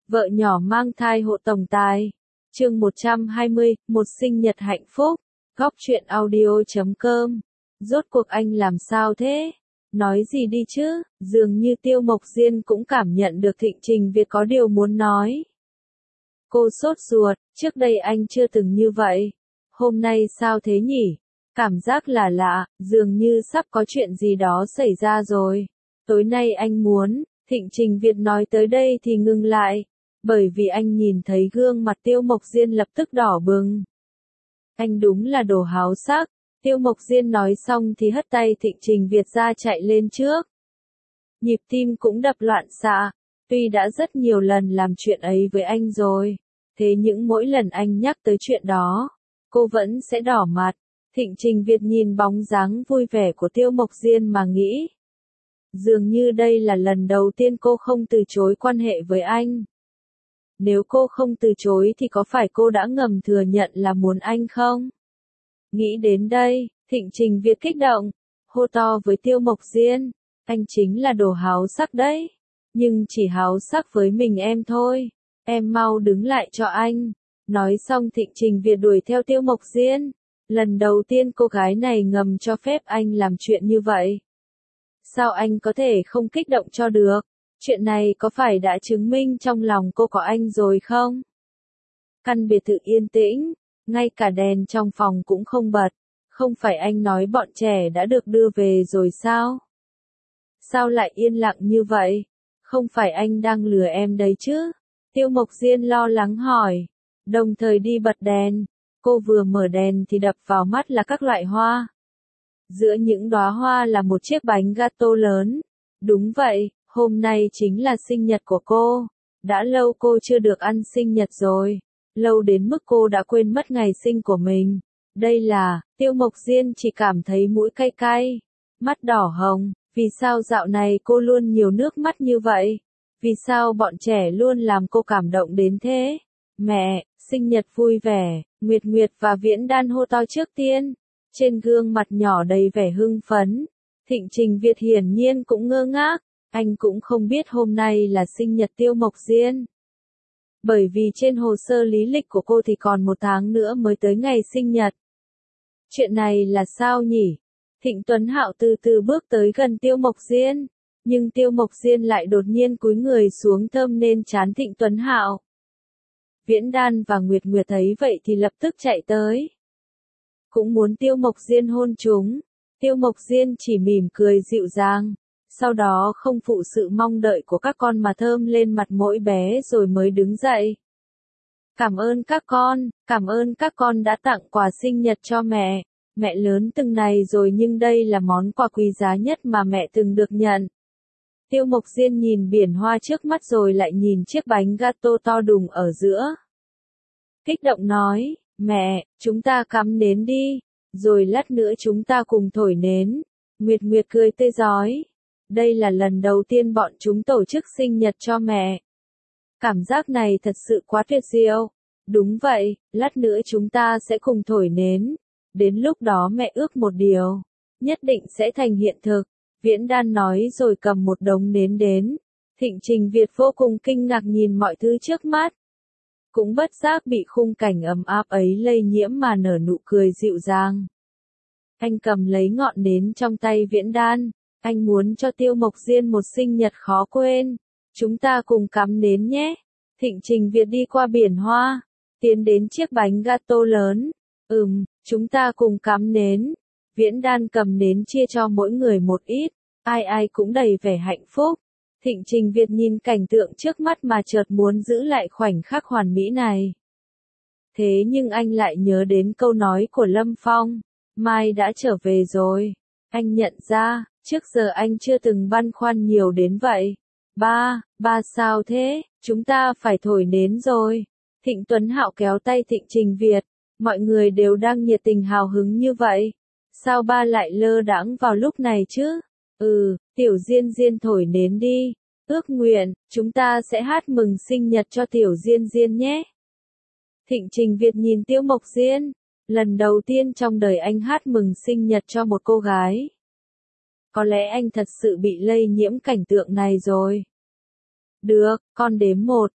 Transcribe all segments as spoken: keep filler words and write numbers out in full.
Vợ nhỏ mang thai hộ tổng tài. Chương một trăm hai mươi, một sinh nhật hạnh phúc. Góc truyện audio chấm com. Rốt cuộc anh làm sao thế? Nói gì đi chứ? Dường như Tiêu Mộc Diên cũng cảm nhận được Thịnh Trình Việt có điều muốn nói. Cô sốt ruột, trước đây anh chưa từng như vậy. Hôm nay sao thế nhỉ? Cảm giác là lạ, dường như sắp có chuyện gì đó xảy ra rồi. Tối nay anh muốn, Thịnh Trình Việt nói tới đây thì ngừng lại. Bởi vì anh nhìn thấy gương mặt Tiêu Mộc Diên lập tức đỏ bừng. Anh đúng là đồ háo sắc. Tiêu Mộc Diên nói xong thì hất tay Thịnh Trình Việt ra chạy lên trước. Nhịp tim cũng đập loạn xạ. Tuy đã rất nhiều lần làm chuyện ấy với anh rồi. Thế nhưng mỗi lần anh nhắc tới chuyện đó, cô vẫn sẽ đỏ mặt. Thịnh Trình Việt nhìn bóng dáng vui vẻ của Tiêu Mộc Diên mà nghĩ. Dường như đây là lần đầu tiên cô không từ chối quan hệ với anh. Nếu cô không từ chối thì có phải cô đã ngầm thừa nhận là muốn anh không? Nghĩ đến đây, Thịnh Trình Việt kích động, hô to với Tiêu Mộc Diên, anh chính là đồ háo sắc đấy. Nhưng chỉ háo sắc với mình em thôi, em mau đứng lại cho anh. Nói xong Thịnh Trình Việt đuổi theo Tiêu Mộc Diên. Lần đầu tiên cô gái này ngầm cho phép anh làm chuyện như vậy. Sao anh có thể không kích động cho được? Chuyện này có phải đã chứng minh trong lòng cô có anh rồi không? Căn biệt thự yên tĩnh, ngay cả đèn trong phòng cũng không bật. Không phải anh nói bọn trẻ đã được đưa về rồi sao? Sao lại yên lặng như vậy? Không phải anh đang lừa em đấy chứ? Tiêu Mộc Diên lo lắng hỏi. Đồng thời đi bật đèn. Cô vừa mở đèn thì đập vào mắt là các loại hoa. Giữa những đóa hoa là một chiếc bánh gato lớn. Đúng vậy, hôm nay chính là sinh nhật của cô. Đã lâu cô chưa được ăn sinh nhật rồi. Lâu đến mức cô đã quên mất ngày sinh của mình. Đây là, Tiêu Mộc Diên chỉ cảm thấy mũi cay cay. Mắt đỏ hồng, vì sao dạo này cô luôn nhiều nước mắt như vậy? Vì sao bọn trẻ luôn làm cô cảm động đến thế? Mẹ, sinh nhật vui vẻ, Nguyệt Nguyệt và Viễn Đan hô to trước tiên. Trên gương mặt nhỏ đầy vẻ hưng phấn. Thịnh Trình Việt hiển nhiên cũng ngơ ngác. Anh cũng không biết hôm nay là sinh nhật Tiêu Mộc Diên. Bởi vì trên hồ sơ lý lịch của cô thì còn một tháng nữa mới tới ngày sinh nhật. Chuyện này là sao nhỉ? Thịnh Tuấn Hạo từ từ bước tới gần Tiêu Mộc Diên. Nhưng Tiêu Mộc Diên lại đột nhiên cúi người xuống thơm lên trán Thịnh Tuấn Hạo. Viễn Đan và Nguyệt Nguyệt thấy vậy thì lập tức chạy tới. Cũng muốn Tiêu Mộc Diên hôn chúng. Tiêu Mộc Diên chỉ mỉm cười dịu dàng. Sau đó không phụ sự mong đợi của các con mà thơm lên mặt mỗi bé rồi mới đứng dậy. Cảm ơn các con, cảm ơn các con đã tặng quà sinh nhật cho mẹ. Mẹ lớn từng này rồi nhưng đây là món quà quý giá nhất mà mẹ từng được nhận. Tiêu Mộc Diên nhìn biển hoa trước mắt rồi lại nhìn chiếc bánh gato to đùng ở giữa. Kích động nói, mẹ, chúng ta cắm nến đi, rồi lát nữa chúng ta cùng thổi nến. Nguyệt Nguyệt cười tươi rói. Đây là lần đầu tiên bọn chúng tổ chức sinh nhật cho mẹ. Cảm giác này thật sự quá tuyệt diệu. Đúng vậy, lát nữa chúng ta sẽ cùng thổi nến. Đến lúc đó mẹ ước một điều, nhất định sẽ thành hiện thực. Viễn Đan nói rồi cầm một đống nến đến. Thịnh Trình Việt vô cùng kinh ngạc nhìn mọi thứ trước mắt. Cũng bất giác bị khung cảnh ấm áp ấy lây nhiễm mà nở nụ cười dịu dàng. Anh cầm lấy ngọn nến trong tay Viễn Đan. Anh muốn cho Tiêu Mộc Diên một sinh nhật khó quên. Chúng ta cùng cắm nến nhé. Thịnh Trình Việt đi qua biển hoa. Tiến đến chiếc bánh gato lớn. Ừm, chúng ta cùng cắm nến. Viễn Đan cầm nến chia cho mỗi người một ít. Ai ai cũng đầy vẻ hạnh phúc. Thịnh Trình Việt nhìn cảnh tượng trước mắt mà chợt muốn giữ lại khoảnh khắc hoàn mỹ này. Thế nhưng anh lại nhớ đến câu nói của Lâm Phong. Mai đã trở về rồi. Anh nhận ra, trước giờ anh chưa từng băn khoăn nhiều đến vậy. Ba, ba sao thế? Chúng ta phải thổi nến rồi. Thịnh Tuấn Hạo kéo tay Thịnh Trình Việt. Mọi người đều đang nhiệt tình hào hứng như vậy. Sao ba lại lơ đãng vào lúc này chứ? Ừ, Tiểu Diên Diên thổi nến đi. Ước nguyện, chúng ta sẽ hát mừng sinh nhật cho Tiểu Diên Diên nhé. Thịnh Trình Việt nhìn Tiêu Mộc Diên. Lần đầu tiên trong đời anh hát mừng sinh nhật cho một cô gái. Có lẽ anh thật sự bị lây nhiễm cảnh tượng này rồi. Được, con đếm một,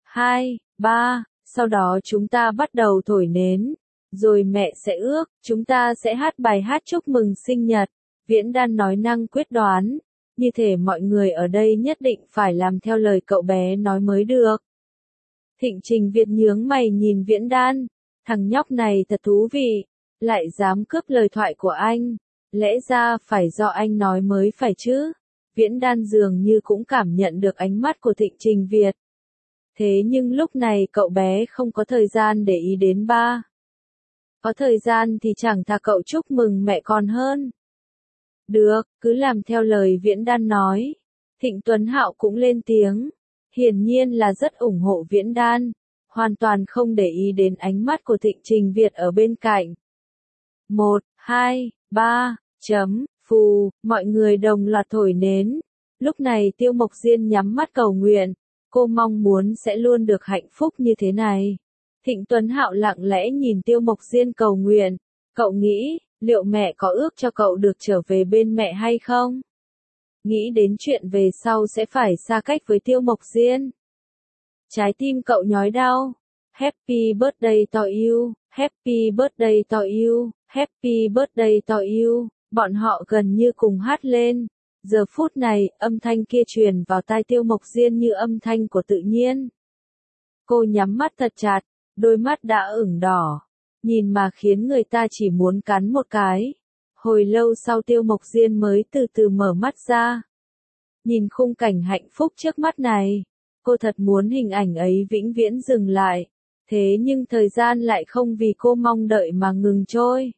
hai, ba, sau đó chúng ta bắt đầu thổi nến, rồi mẹ sẽ ước, chúng ta sẽ hát bài hát chúc mừng sinh nhật. Viễn Đan nói năng quyết đoán, như thể mọi người ở đây nhất định phải làm theo lời cậu bé nói mới được. Thịnh Trình Việt nhướng mày nhìn Viễn Đan, thằng nhóc này thật thú vị, lại dám cướp lời thoại của anh, lẽ ra phải do anh nói mới phải chứ. Viễn Đan dường như cũng cảm nhận được ánh mắt của Thịnh Trình Việt. Thế nhưng lúc này cậu bé không có thời gian để ý đến ba. Có thời gian thì chẳng thà cậu chúc mừng mẹ còn hơn. Được, cứ làm theo lời Viễn Đan nói. Thịnh Tuấn Hạo cũng lên tiếng. Hiển nhiên là rất ủng hộ Viễn Đan. Hoàn toàn không để ý đến ánh mắt của Thịnh Trình Việt ở bên cạnh. Một, hai, ba, chấm, phù, mọi người đồng loạt thổi nến. Lúc này Tiêu Mộc Diên nhắm mắt cầu nguyện. Cô mong muốn sẽ luôn được hạnh phúc như thế này. Thịnh Tuấn Hạo lặng lẽ nhìn Tiêu Mộc Diên cầu nguyện. Cậu nghĩ, liệu mẹ có ước cho cậu được trở về bên mẹ hay không? Nghĩ đến chuyện về sau sẽ phải xa cách với Tiêu Mộc Diên. Trái tim cậu nhói đau. Happy birthday to you, happy birthday to you, happy birthday to you. Bọn họ gần như cùng hát lên. Giờ phút này, âm thanh kia truyền vào tai Tiêu Mộc Diên như âm thanh của tự nhiên. Cô nhắm mắt thật chặt, đôi mắt đã ửng đỏ, nhìn mà khiến người ta chỉ muốn cắn một cái. Hồi lâu sau Tiêu Mộc Diên mới từ từ mở mắt ra. Nhìn khung cảnh hạnh phúc trước mắt này, cô thật muốn hình ảnh ấy vĩnh viễn dừng lại. Thế nhưng thời gian lại không vì cô mong đợi mà ngừng trôi.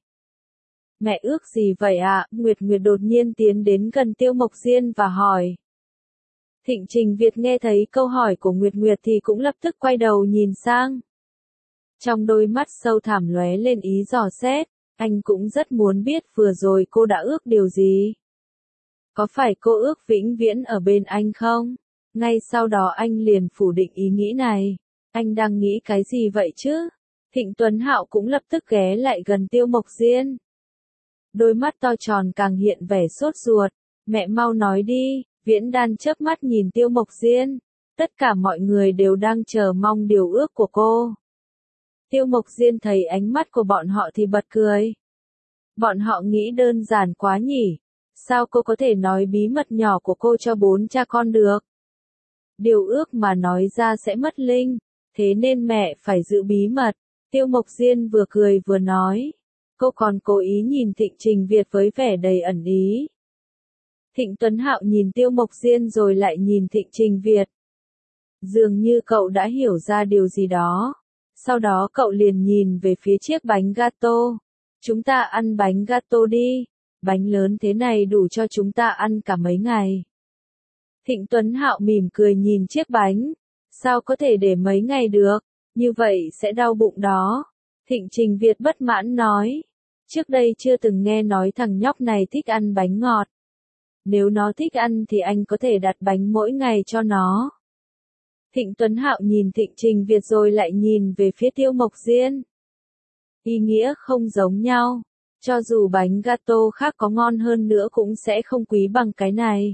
Mẹ ước gì vậy ạ? À? Nguyệt Nguyệt đột nhiên tiến đến gần Tiêu Mộc Diên và hỏi. Thịnh Trình Việt nghe thấy câu hỏi của Nguyệt Nguyệt thì cũng lập tức quay đầu nhìn sang. Trong đôi mắt sâu thẳm lóe lên ý dò xét, anh cũng rất muốn biết vừa rồi cô đã ước điều gì. Có phải cô ước vĩnh viễn ở bên anh không? Ngay sau đó anh liền phủ định ý nghĩ này. Anh đang nghĩ cái gì vậy chứ? Thịnh Tuấn Hạo cũng lập tức ghé lại gần Tiêu Mộc Diên. Đôi mắt to tròn càng hiện vẻ sốt ruột. Mẹ mau nói đi. Viễn Đan chớp mắt nhìn Tiêu Mộc Diên. Tất cả mọi người đều đang chờ mong điều ước của cô. Tiêu Mộc Diên thấy ánh mắt của bọn họ thì bật cười. Bọn họ nghĩ đơn giản quá nhỉ. Sao cô có thể nói bí mật nhỏ của cô cho bốn cha con được? Điều ước mà nói ra sẽ mất linh. Thế nên mẹ phải giữ bí mật. Tiêu Mộc Diên vừa cười vừa nói. Cô còn cố ý nhìn Thịnh Trình Việt với vẻ đầy ẩn ý. Thịnh Tuấn Hạo nhìn Tiêu Mộc Diên rồi lại nhìn Thịnh Trình Việt. Dường như cậu đã hiểu ra điều gì đó. Sau đó cậu liền nhìn về phía chiếc bánh gato. Chúng ta ăn bánh gato đi. Bánh lớn thế này đủ cho chúng ta ăn cả mấy ngày. Thịnh Tuấn Hạo mỉm cười nhìn chiếc bánh. Sao có thể để mấy ngày được, như vậy sẽ đau bụng đó. Thịnh Trình Việt bất mãn nói. Trước đây chưa từng nghe nói thằng nhóc này thích ăn bánh ngọt. Nếu nó thích ăn thì anh có thể đặt bánh mỗi ngày cho nó. Thịnh Tuấn Hạo nhìn Thịnh Trình Việt rồi lại nhìn về phía Tiêu Mộc Diên. Ý nghĩa không giống nhau. Cho dù bánh gato khác có ngon hơn nữa cũng sẽ không quý bằng cái này.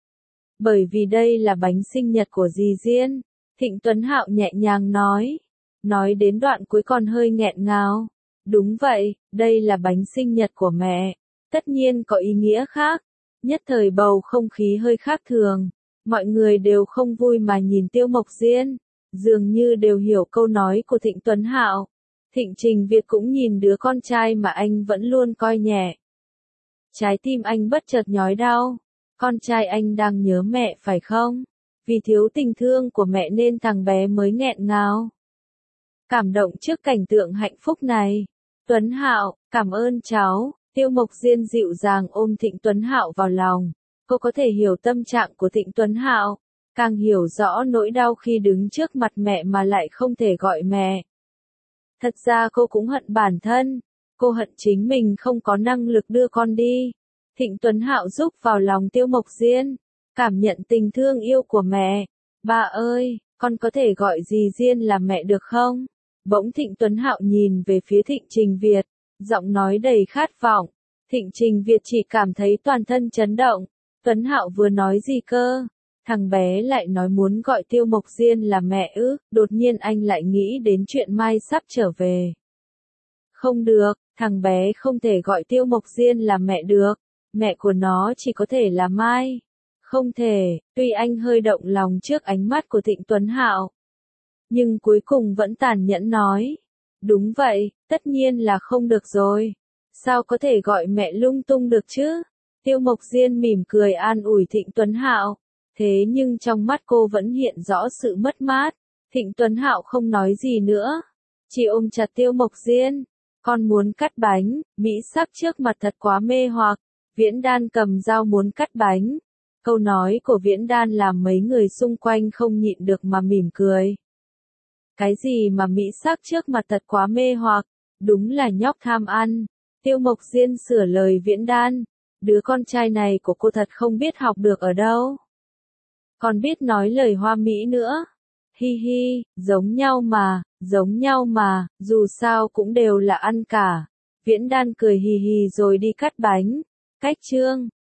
Bởi vì đây là bánh sinh nhật của dì Diên. Thịnh Tuấn Hạo nhẹ nhàng nói. Nói đến đoạn cuối còn hơi nghẹn ngào. Đúng vậy, đây là bánh sinh nhật của mẹ. Tất nhiên có ý nghĩa khác. Nhất thời bầu không khí hơi khác thường. Mọi người đều không vui mà nhìn Tiêu Mộc Diên. Dường như đều hiểu câu nói của Thịnh Tuấn Hạo. Thịnh Trình Việt cũng nhìn đứa con trai mà anh vẫn luôn coi nhẹ. Trái tim anh bất chợt nhói đau. Con trai anh đang nhớ mẹ phải không? Vì thiếu tình thương của mẹ nên thằng bé mới nghẹn ngào. Cảm động trước cảnh tượng hạnh phúc này. Tuấn Hạo, cảm ơn cháu. Tiêu Mộc Diên dịu dàng ôm Thịnh Tuấn Hạo vào lòng. Cô có thể hiểu tâm trạng của Thịnh Tuấn Hạo. Càng hiểu rõ nỗi đau khi đứng trước mặt mẹ mà lại không thể gọi mẹ. Thật ra cô cũng hận bản thân. Cô hận chính mình không có năng lực đưa con đi. Thịnh Tuấn Hạo giúp vào lòng Tiêu Mộc Diên. Cảm nhận tình thương yêu của mẹ. Ba ơi, con có thể gọi dì Diên là mẹ được không? Bỗng Thịnh Tuấn Hạo nhìn về phía Thịnh Trình Việt. Giọng nói đầy khát vọng. Thịnh Trình Việt chỉ cảm thấy toàn thân chấn động. Tuấn Hạo vừa nói gì cơ? Thằng bé lại nói muốn gọi Tiêu Mộc Diên là mẹ ư, đột nhiên anh lại nghĩ đến chuyện Mai sắp trở về. Không được, thằng bé không thể gọi Tiêu Mộc Diên là mẹ được, mẹ của nó chỉ có thể là Mai. Không thể, tuy anh hơi động lòng trước ánh mắt của Thịnh Tuấn Hạo, nhưng cuối cùng vẫn tàn nhẫn nói. Đúng vậy, tất nhiên là không được rồi. Sao có thể gọi mẹ lung tung được chứ? Tiêu Mộc Diên mỉm cười an ủi Thịnh Tuấn Hạo. Thế nhưng trong mắt cô vẫn hiện rõ sự mất mát. Thịnh Tuấn Hạo không nói gì nữa, chỉ ôm chặt Tiêu Mộc Diên. Con muốn cắt bánh, mỹ sắc trước mặt thật quá mê hoặc. Viễn Đan cầm dao muốn cắt bánh. Câu nói của Viễn Đan làm mấy người xung quanh không nhịn được mà mỉm cười. Cái gì mà mỹ sắc trước mặt thật quá mê hoặc, đúng là nhóc tham ăn. Tiêu Mộc Diên sửa lời Viễn Đan. Đứa con trai này của cô thật không biết học được ở đâu. Còn biết nói lời hoa mỹ nữa. Hi hi, giống nhau mà, giống nhau mà, dù sao cũng đều là ăn cả. Viễn Đan cười hì hì rồi đi cắt bánh. Cách chương